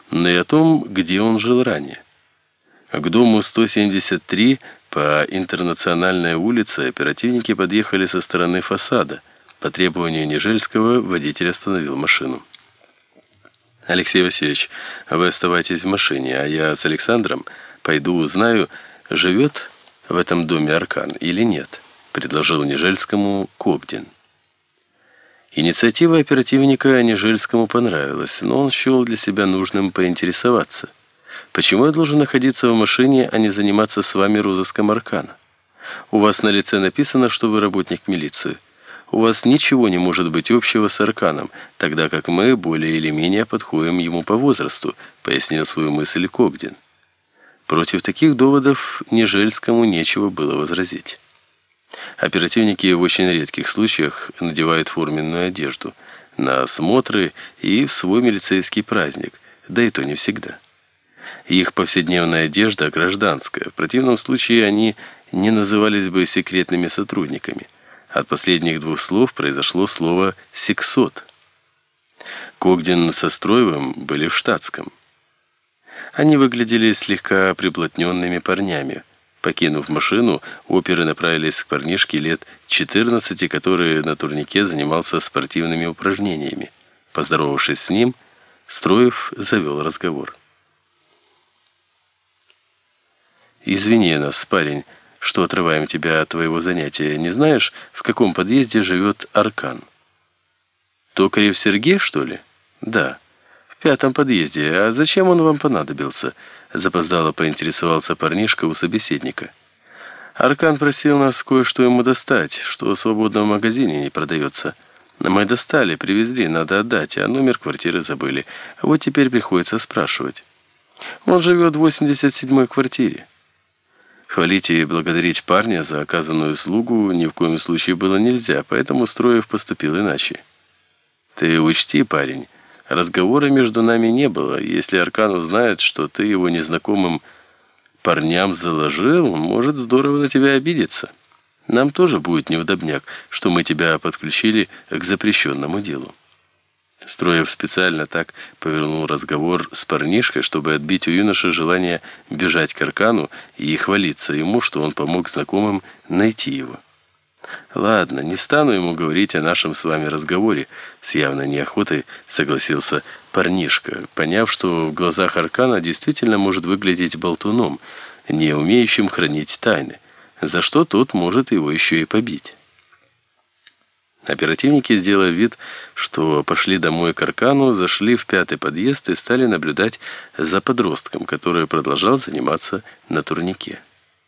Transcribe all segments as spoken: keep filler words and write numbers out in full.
но и о том, где он жил ранее. К дому сто семьдесят три по Интернациональной улице оперативники подъехали со стороны фасада. По требованию Нежельского водитель остановил машину. «Алексей Васильевич, вы оставайтесь в машине, а я с Александром пойду узнаю, живет в этом доме Аркан или нет», — предложил Нежельскому Когдин. Инициатива оперативника Нежельскому понравилась, но он счел для себя нужным поинтересоваться. «Почему я должен находиться в машине, а не заниматься с вами розыском Аркана? У вас на лице написано, что вы работник милиции. У вас ничего не может быть общего с Арканом, тогда как мы более или менее подходим ему по возрасту», — пояснил свою мысль Когдин. Против таких доводов Нежельскому нечего было возразить. Оперативники в очень редких случаях надевают форменную одежду на осмотры и в свой милицейский праздник, да и то не всегда. Их повседневная одежда гражданская, в противном случае они не назывались бы секретными сотрудниками. От последних двух слов произошло слово «сексот». Когдин со Строевым были в штатском. Они выглядели слегка приблотненными парнями. Покинув машину, оперы направились к парнишке лет четырнадцати, который на турнике занимался спортивными упражнениями. Поздоровавшись с ним, Строев завел разговор. «Извини нас, парень, что отрываем тебя от твоего занятия. Не знаешь, в каком подъезде живет Аркан?» «Токарев Сергей, что ли?» «Да, в пятом подъезде. А зачем он вам понадобился?» Запоздало поинтересовался парнишка у собеседника. «Аркан просил нас кое-что ему достать, что в свободном магазине не продается. Мы достали, привезли, надо отдать, а номер квартиры забыли. Вот теперь приходится спрашивать. Он живет в восемьдесят седьмой квартире». Хвалить и благодарить парня за оказанную услугу ни в коем случае было нельзя, поэтому Строев поступил иначе. «Ты учти, парень, разговора между нами не было. Если Аркан узнает, что ты его незнакомым парням заложил, может здорово на тебя обидеться. Нам тоже будет невдобняк, что мы тебя подключили к запрещенному делу». Строев специально так повернул разговор с парнишкой, чтобы отбить у юноши желание бежать к Аркану и хвалиться ему, что он помог знакомым найти его. «Ладно, не стану ему говорить о нашем с вами разговоре», — с явной неохотой согласился парнишка, поняв, что в глазах Аркана действительно может выглядеть болтуном, не умеющим хранить тайны, за что тот может его еще и побить. Оперативники, сделав вид, что пошли домой к Аркану, зашли в пятый подъезд и стали наблюдать за подростком, который продолжал заниматься на турнике.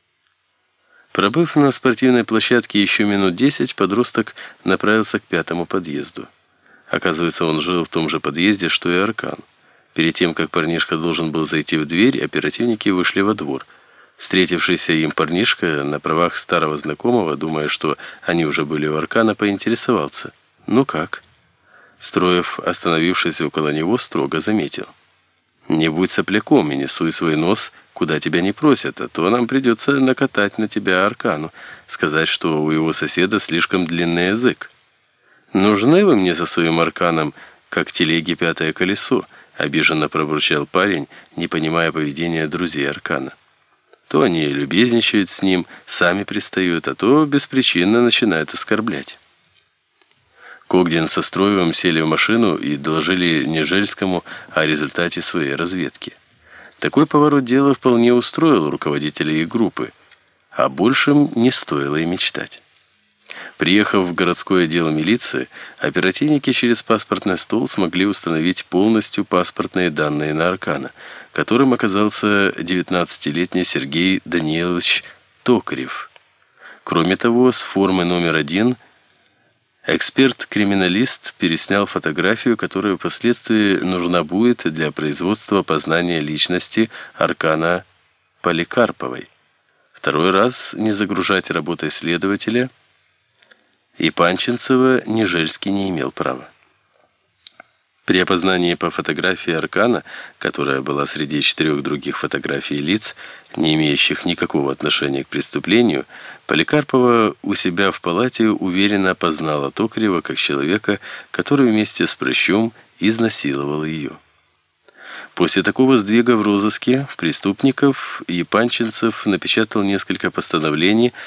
Пробыв на спортивной площадке еще минут десять, подросток направился к пятому подъезду. Оказывается, он жил в том же подъезде, что и Аркан. Перед тем, как парнишка должен был зайти в дверь, оперативники вышли во двор. Встретившийся им парнишка на правах старого знакомого, думая, что они уже были у Аркана, поинтересовался: «Ну как?» Строев, остановившись около него, строго заметил: «Не будь сопляком и не суй свой нос, куда тебя не просят, а то нам придется накатать на тебя Аркану, сказать, что у его соседа слишком длинный язык. Нужны вы мне со своим Арканом, как телеги пятое колесо», обиженно пробурчал парень, не понимая поведения друзей Аркана. То они любезничают с ним, сами пристают, а то беспричинно начинают оскорблять. Когдин со Строевым сели в машину и доложили Нежельскому о результате своей разведки. Такой поворот дела вполне устроил руководителей группы, а большем не стоило и мечтать. Приехав в городской отдел милиции, оперативники через паспортный стол смогли установить полностью паспортные данные на Аркана, которым оказался девятнадцатилетний Сергей Данилович Токарев. Кроме того, с формы номер один эксперт-криминалист переснял фотографию, которая впоследствии нужна будет для производства познания личности Аркана Поликарповой. Второй раз не загружать работой следователя и Панченцева Нежельский не имел права. При опознании по фотографии Аркана, которая была среди четырех других фотографий лиц, не имеющих никакого отношения к преступлению, Поликарпова у себя в палате уверенно опознала Токарева как человека, который вместе с прыщом изнасиловал ее. После такого сдвига в розыске преступников Епанчинцев напечатал несколько постановлений